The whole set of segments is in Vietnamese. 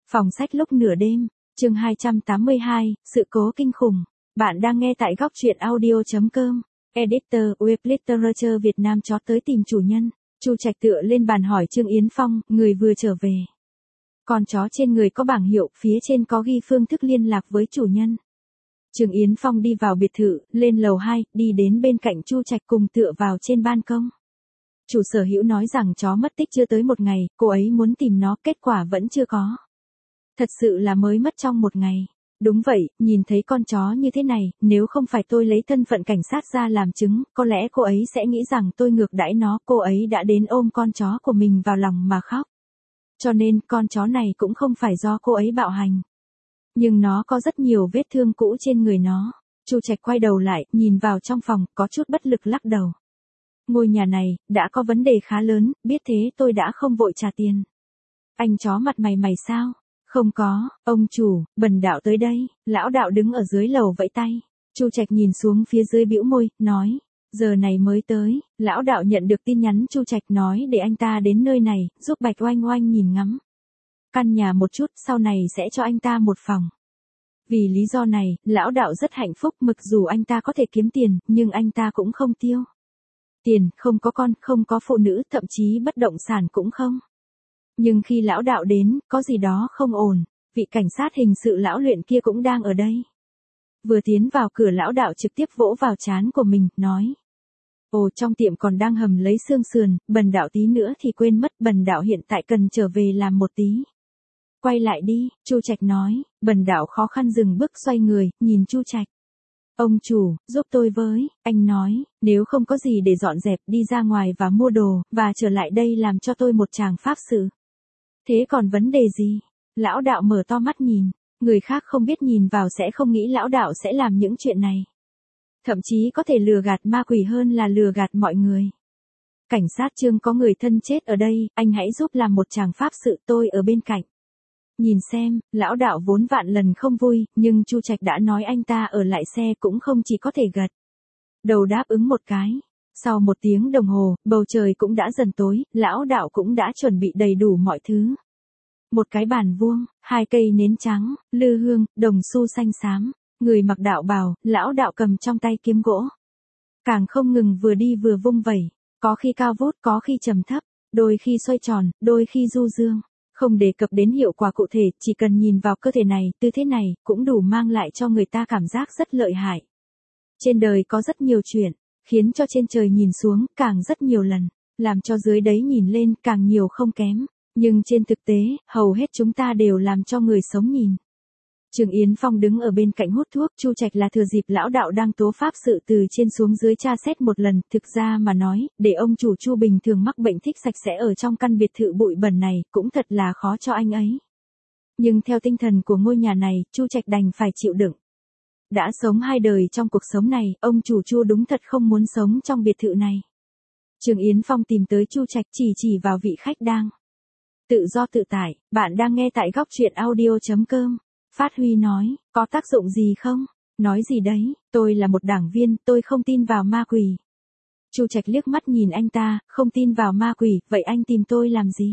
Phòng sách lúc nửa đêm, chương 282, sự cố kinh khủng. Bạn đang nghe tại góc truyện audio.com. Editor Web Literature Việt Nam chó tới tìm chủ nhân. Chu Trạch tựa lên bàn hỏi Trương Yến Phong, người vừa trở về. Con chó trên người có bảng hiệu, phía trên có ghi phương thức liên lạc với chủ nhân. Trương Yến Phong đi vào biệt thự, lên lầu 2, đi đến bên cạnh Chu Trạch cùng tựa vào trên ban công. Chủ sở hữu nói rằng chó mất tích chưa tới một ngày, cô ấy muốn tìm nó, kết quả vẫn chưa có. Thật sự là mới mất trong một ngày. Đúng vậy, nhìn thấy con chó như thế này, nếu không phải tôi lấy thân phận cảnh sát ra làm chứng, có lẽ cô ấy sẽ nghĩ rằng tôi ngược đãi nó, cô ấy đã đến ôm con chó của mình vào lòng mà khóc. Cho nên, con chó này cũng không phải do cô ấy bạo hành. Nhưng nó có rất nhiều vết thương cũ trên người nó. Chu Trạch quay đầu lại, nhìn vào trong phòng, có chút bất lực lắc đầu. Ngôi nhà này, đã có vấn đề khá lớn, biết thế tôi đã không vội trả tiền. Anh chó mặt mày sao? Không có, ông chủ, Bần Đạo tới đây. Lão đạo đứng ở dưới lầu vẫy tay. Chu Trạch nhìn xuống phía dưới bĩu môi, nói, giờ này mới tới. Lão đạo nhận được tin nhắn Chu Trạch nói để anh ta đến nơi này, giúp Bạch Oanh Oanh nhìn ngắm căn nhà một chút, sau này sẽ cho anh ta một phòng. Vì lý do này, lão đạo rất hạnh phúc, mặc dù anh ta có thể kiếm tiền, nhưng anh ta cũng không tiêu tiền, không có con, không có phụ nữ, thậm chí bất động sản cũng không. Nhưng khi lão đạo đến, có gì đó không ổn, vị cảnh sát hình sự lão luyện kia cũng đang ở đây. Vừa tiến vào cửa lão đạo trực tiếp vỗ vào trán của mình, nói. Ồ, trong tiệm còn đang hầm lấy xương sườn, Bần Đạo tí nữa thì quên mất, Bần Đạo hiện tại cần trở về làm một tí. Quay lại đi, Chu Trạch nói. Bần Đạo khó khăn dừng bước xoay người, nhìn Chu Trạch. Ông chủ, giúp tôi với, anh nói, nếu không có gì để dọn dẹp, đi ra ngoài và mua đồ, và trở lại đây làm cho tôi một tràng pháp sự. Thế còn vấn đề gì? Lão đạo mở to mắt nhìn, người khác không biết nhìn vào sẽ không nghĩ lão đạo sẽ làm những chuyện này. Thậm chí có thể lừa gạt ma quỷ hơn là lừa gạt mọi người. Cảnh sát Trương có người thân chết ở đây, anh hãy giúp làm một tràng pháp sự, tôi ở bên cạnh. Nhìn xem, lão đạo vốn vạn lần không vui, nhưng Chu Trạch đã nói anh ta ở lại xe cũng không chỉ có thể gật đầu đáp ứng một cái. Sau 1 tiếng đồng hồ, bầu trời cũng đã dần tối, lão đạo cũng đã chuẩn bị đầy đủ mọi thứ. Một cái bàn vuông, 2 cây nến trắng, lư hương, đồng xu xanh xám, người mặc đạo bào, lão đạo cầm trong tay kiếm gỗ. Càng không ngừng vừa đi vừa vung vẩy, có khi cao vút, có khi trầm thấp, đôi khi xoay tròn, đôi khi du dương. Không đề cập đến hiệu quả cụ thể, chỉ cần nhìn vào cơ thể này, tư thế này, cũng đủ mang lại cho người ta cảm giác rất lợi hại. Trên đời có rất nhiều chuyện, khiến cho trên trời nhìn xuống, càng rất nhiều lần, làm cho dưới đấy nhìn lên, càng nhiều không kém. Nhưng trên thực tế, hầu hết chúng ta đều làm cho người sống nhìn. Trương Yến Phong đứng ở bên cạnh hút thuốc, Chu Trạch là thừa dịp lão đạo đang tố pháp sự từ trên xuống dưới tra xét một lần, thực ra mà nói, để ông chủ Chu bình thường mắc bệnh thích sạch sẽ ở trong căn biệt thự bụi bẩn này, cũng thật là khó cho anh ấy. Nhưng theo tinh thần của ngôi nhà này, Chu Trạch đành phải chịu đựng. Đã sống 2 đời trong cuộc sống này, ông chủ Chu đúng thật không muốn sống trong biệt thự này. Trương Yến Phong tìm tới Chu Trạch, chỉ vào vị khách đang tự do tự tại, bạn đang nghe tại góc truyện audio.com. Phát Huy nói, có tác dụng gì không? Nói gì đấy, tôi là một đảng viên, tôi không tin vào ma quỷ. Chu Trạch liếc mắt nhìn anh ta, không tin vào ma quỷ, vậy anh tìm tôi làm gì?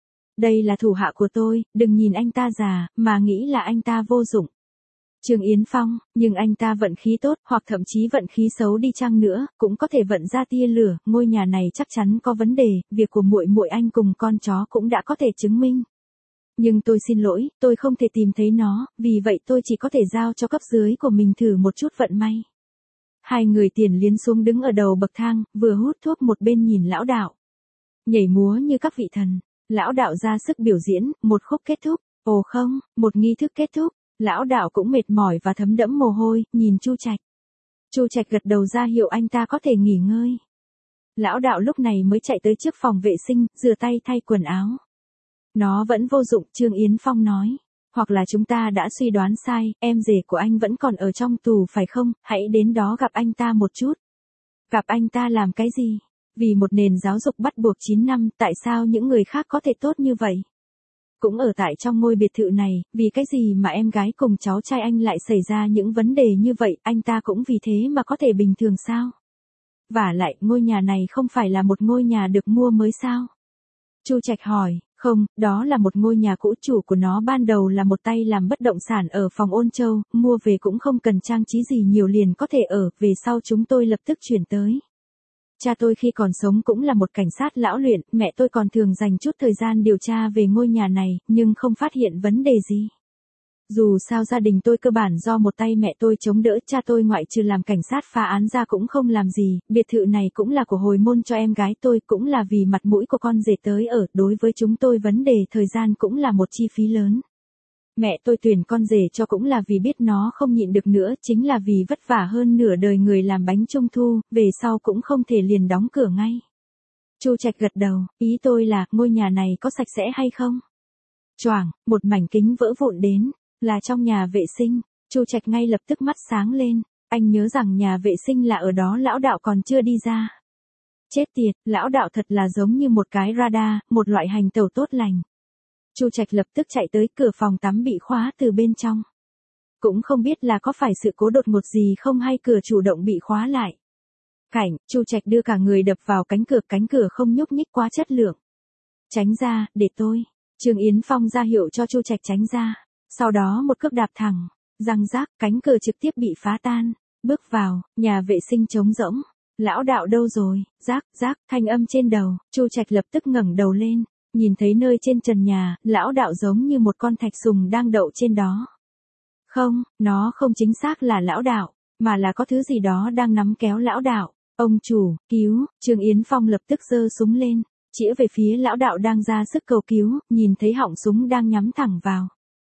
Đây là thủ hạ của tôi, đừng nhìn anh ta già, mà nghĩ là anh ta vô dụng. Trương Yến Phong, nhưng anh ta vận khí tốt, hoặc thậm chí vận khí xấu đi chăng nữa, cũng có thể vận ra tia lửa, ngôi nhà này chắc chắn có vấn đề, việc của muội muội anh cùng con chó cũng đã có thể chứng minh. Nhưng tôi xin lỗi, tôi không thể tìm thấy nó, vì vậy tôi chỉ có thể giao cho cấp dưới của mình thử một chút vận may. 2 người tiền liến xuống đứng ở đầu bậc thang, vừa hút thuốc một bên nhìn lão đạo. Nhảy múa như các vị thần, lão đạo ra sức biểu diễn, một khúc kết thúc, ồ không, một nghi thức kết thúc, lão đạo cũng mệt mỏi và thấm đẫm mồ hôi, nhìn Chu Trạch. Chu Trạch gật đầu ra hiệu anh ta có thể nghỉ ngơi. Lão đạo lúc này mới chạy tới trước phòng vệ sinh, rửa tay thay quần áo. Nó vẫn vô dụng, Trương Yến Phong nói. Hoặc là chúng ta đã suy đoán sai, em rể của anh vẫn còn ở trong tù phải không, hãy đến đó gặp anh ta một chút. Gặp anh ta làm cái gì? Vì một nền giáo dục bắt buộc 9 năm, tại sao những người khác có thể tốt như vậy? Cũng ở tại trong ngôi biệt thự này, vì cái gì mà em gái cùng cháu trai anh lại xảy ra những vấn đề như vậy, anh ta cũng vì thế mà có thể bình thường sao? Vả lại, ngôi nhà này không phải là một ngôi nhà được mua mới sao? Chu Trạch hỏi, Không, đó là một ngôi nhà cũ, chủ của nó ban đầu là một tay làm bất động sản ở phòng Ôn Châu, mua về cũng không cần trang trí gì nhiều liền có thể ở, về sau chúng tôi lập tức chuyển tới. Cha tôi khi còn sống cũng là một cảnh sát lão luyện, mẹ tôi còn thường dành chút thời gian điều tra về ngôi nhà này, nhưng không phát hiện vấn đề gì. Dù sao gia đình tôi cơ bản do một tay mẹ tôi chống đỡ, cha tôi ngoại trừ làm cảnh sát phá án ra cũng không làm gì, biệt thự này cũng là của hồi môn cho em gái tôi, cũng là vì mặt mũi của con rể tới ở, đối với chúng tôi vấn đề thời gian cũng là một chi phí lớn. Mẹ tôi tuyển con rể cho cũng là vì biết nó không nhịn được nữa, chính là vì vất vả hơn nửa đời người làm bánh trung thu, về sau cũng không thể liền đóng cửa ngay. Chu Trạch gật đầu, ý tôi là ngôi nhà này có sạch sẽ hay không? Choảng, một mảnh kính vỡ vụn đến. Là trong nhà vệ sinh, Chu Trạch ngay lập tức mắt sáng lên, anh nhớ rằng nhà vệ sinh là ở đó, lão đạo còn chưa đi ra. Chết tiệt, lão đạo thật là giống như một cái radar, một loại hành tẩu tốt lành. Chu Trạch lập tức chạy tới, cửa phòng tắm bị khóa từ bên trong. Cũng không biết là có phải sự cố đột ngột gì không hay cửa chủ động bị khóa lại. Cảnh, Chu Trạch đưa cả người đập vào cánh cửa không nhúc nhích, quá chất lượng. Tránh ra, để tôi. Trương Yến Phong ra hiệu cho Chu Trạch tránh ra. Sau đó một cước đạp thẳng, răng rác, cánh cửa trực tiếp bị phá tan. Bước vào, nhà vệ sinh trống rỗng. Lão đạo đâu rồi? Rác, thanh âm trên đầu. Chu Trạch lập tức ngẩng đầu lên, nhìn thấy nơi trên trần nhà, lão đạo giống như một con thạch sùng đang đậu trên đó. Không, nó không chính xác là lão đạo, mà là có thứ gì đó đang nắm kéo lão đạo. Ông chủ, cứu! Trương Yến Phong lập tức giơ súng lên, chĩa về phía lão đạo đang ra sức cầu cứu, nhìn thấy họng súng đang nhắm thẳng vào.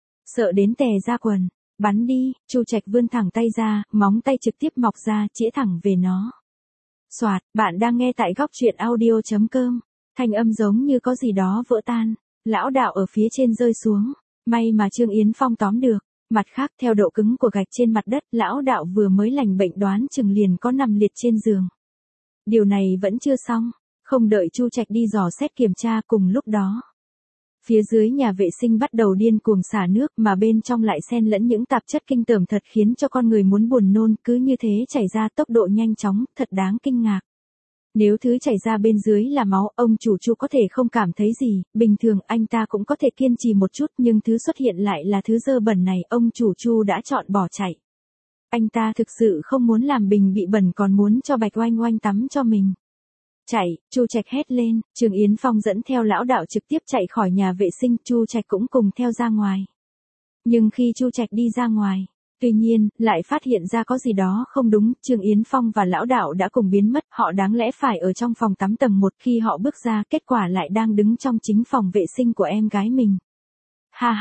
Sợ đến tè ra quần, bắn đi. Chu Trạch vươn thẳng tay ra, móng tay trực tiếp mọc ra, chĩa thẳng về nó. Soạt, bạn đang nghe tại góc truyện audio.com. Thanh âm giống như có gì đó vỡ tan. Lão đạo ở phía trên rơi xuống. May mà Trương Yến Phong tóm được. Mặt khác, theo độ cứng của gạch trên mặt đất, lão đạo vừa mới lành bệnh đoán chừng liền có nằm liệt trên giường. Điều này vẫn chưa xong. Không đợi Chu Trạch đi dò xét kiểm tra, cùng lúc đó, phía dưới nhà vệ sinh bắt đầu điên cuồng xả nước, mà bên trong lại xen lẫn những tạp chất kinh tởm thật khiến cho con người muốn buồn nôn, cứ như thế chảy ra tốc độ nhanh chóng, thật đáng kinh ngạc. Nếu thứ chảy ra bên dưới là máu, ông chủ Chu có thể không cảm thấy gì, bình thường anh ta cũng có thể kiên trì một chút, nhưng thứ xuất hiện lại là thứ dơ bẩn này, ông chủ Chu đã chọn bỏ chạy. Anh ta thực sự không muốn làm bình bị bẩn, còn muốn cho Bạch Oanh Oanh tắm cho mình. Chạy, Chu Trạch hét lên, Trương Yến Phong dẫn theo lão đạo trực tiếp chạy khỏi nhà vệ sinh, Chu Trạch cũng cùng theo ra ngoài. Nhưng khi Chu Trạch đi ra ngoài, tuy nhiên, lại phát hiện ra có gì đó không đúng, Trương Yến Phong và lão đạo đã cùng biến mất, họ đáng lẽ phải ở trong phòng tắm tầng 1, khi họ bước ra, kết quả lại đang đứng trong chính phòng vệ sinh của em gái mình. Ha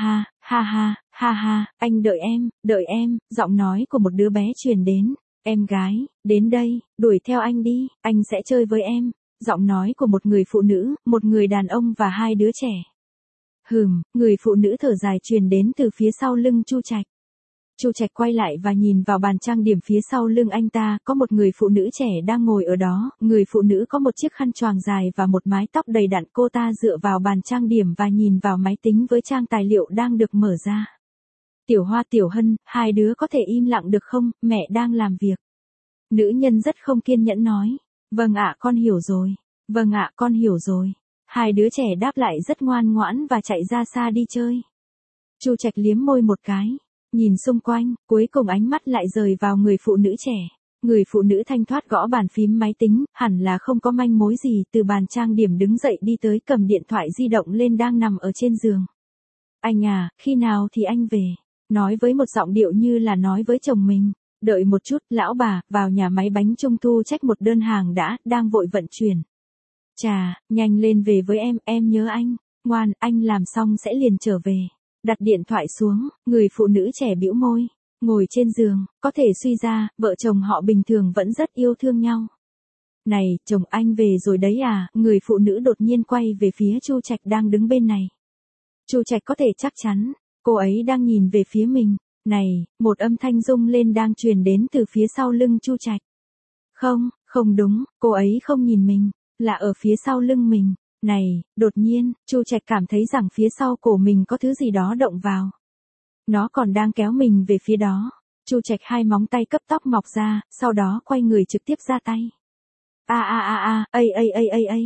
ha, anh đợi em, giọng nói của một đứa bé truyền đến, em gái, đến đây, đuổi theo anh đi, anh sẽ chơi với em. Giọng nói của một người phụ nữ, một người đàn ông và hai đứa trẻ. Người phụ nữ thở dài truyền đến từ phía sau lưng Chu Trạch. Chu Trạch quay lại và nhìn vào bàn trang điểm phía sau lưng anh ta, có một người phụ nữ trẻ đang ngồi ở đó, người phụ nữ có một chiếc khăn choàng dài và một mái tóc đầy đặn, cô ta dựa vào bàn trang điểm và nhìn vào máy tính với trang tài liệu đang được mở ra. Tiểu Hoa, Tiểu Hân, hai đứa có thể im lặng được không, mẹ đang làm việc. Nữ nhân rất không kiên nhẫn nói. Vâng ạ, con hiểu rồi. Vâng ạ, con hiểu rồi. Hai đứa trẻ đáp lại rất ngoan ngoãn và chạy ra xa đi chơi. Chu Trạch liếm môi một cái, nhìn xung quanh, cuối cùng ánh mắt lại rời vào người phụ nữ trẻ. Người phụ nữ thanh thoát gõ bàn phím máy tính, hẳn là không có manh mối gì, từ bàn trang điểm đứng dậy đi tới, cầm điện thoại di động lên, đang nằm ở trên giường. Anh à, khi nào thì anh về? Nói với một giọng điệu như là nói với chồng mình. Đợi một chút, lão bà, vào nhà máy bánh trung thu check một đơn hàng đã, đang vội vận chuyển. Chà, nhanh lên về với em nhớ anh. Ngoan, anh làm xong sẽ liền trở về. Đặt điện thoại xuống, người phụ nữ trẻ bĩu môi, ngồi trên giường, có thể suy ra, vợ chồng họ bình thường vẫn rất yêu thương nhau. Này, chồng anh về rồi đấy à? Người phụ nữ đột nhiên quay về phía Chu Trạch đang đứng bên này. Chu Trạch có thể chắc chắn, cô ấy đang nhìn về phía mình. Này, một âm thanh rung lên đang truyền đến từ phía sau lưng Chu Trạch. Không đúng, cô ấy không nhìn mình, là ở phía sau lưng mình. Này, đột nhiên, Chu Trạch cảm thấy rằng phía sau cổ mình có thứ gì đó động vào. Nó còn đang kéo mình về phía đó. Chu Trạch hai móng tay cấp tóc mọc ra, sau đó quay người trực tiếp ra tay.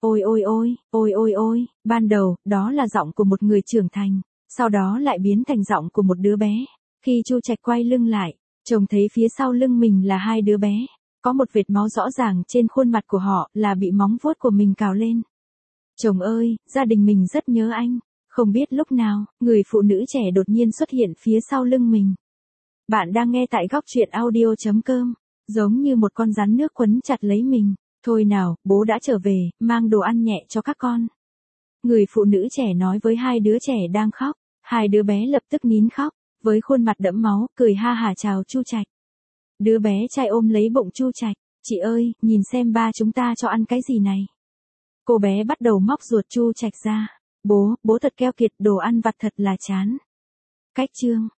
Ôi ôi ôi, ôi ôi ôi, ban đầu, đó là giọng của một người trưởng thành, sau đó lại biến thành giọng của một đứa bé. Khi Chu Trạch quay lưng lại, chồng thấy phía sau lưng mình là hai đứa bé, có một vệt máu rõ ràng trên khuôn mặt của họ là bị móng vuốt của mình cào lên. Chồng ơi, gia đình mình rất nhớ anh. Không biết lúc nào, người phụ nữ trẻ đột nhiên xuất hiện phía sau lưng mình. Bạn đang nghe tại góc chuyện audio.com, giống như một con rắn nước quấn chặt lấy mình. Thôi nào, bố đã trở về, mang đồ ăn nhẹ cho các con. Người phụ nữ trẻ nói với hai đứa trẻ đang khóc. Hai đứa bé lập tức nín khóc, với khuôn mặt đẫm máu, cười ha hả chào Chu Trạch. Đứa bé trai ôm lấy bụng Chu Trạch. Chị ơi, nhìn xem ba chúng ta cho ăn cái gì này. Cô bé bắt đầu móc ruột Chu Trạch ra. Bố thật keo kiệt, đồ ăn vặt thật là chán. Cách chương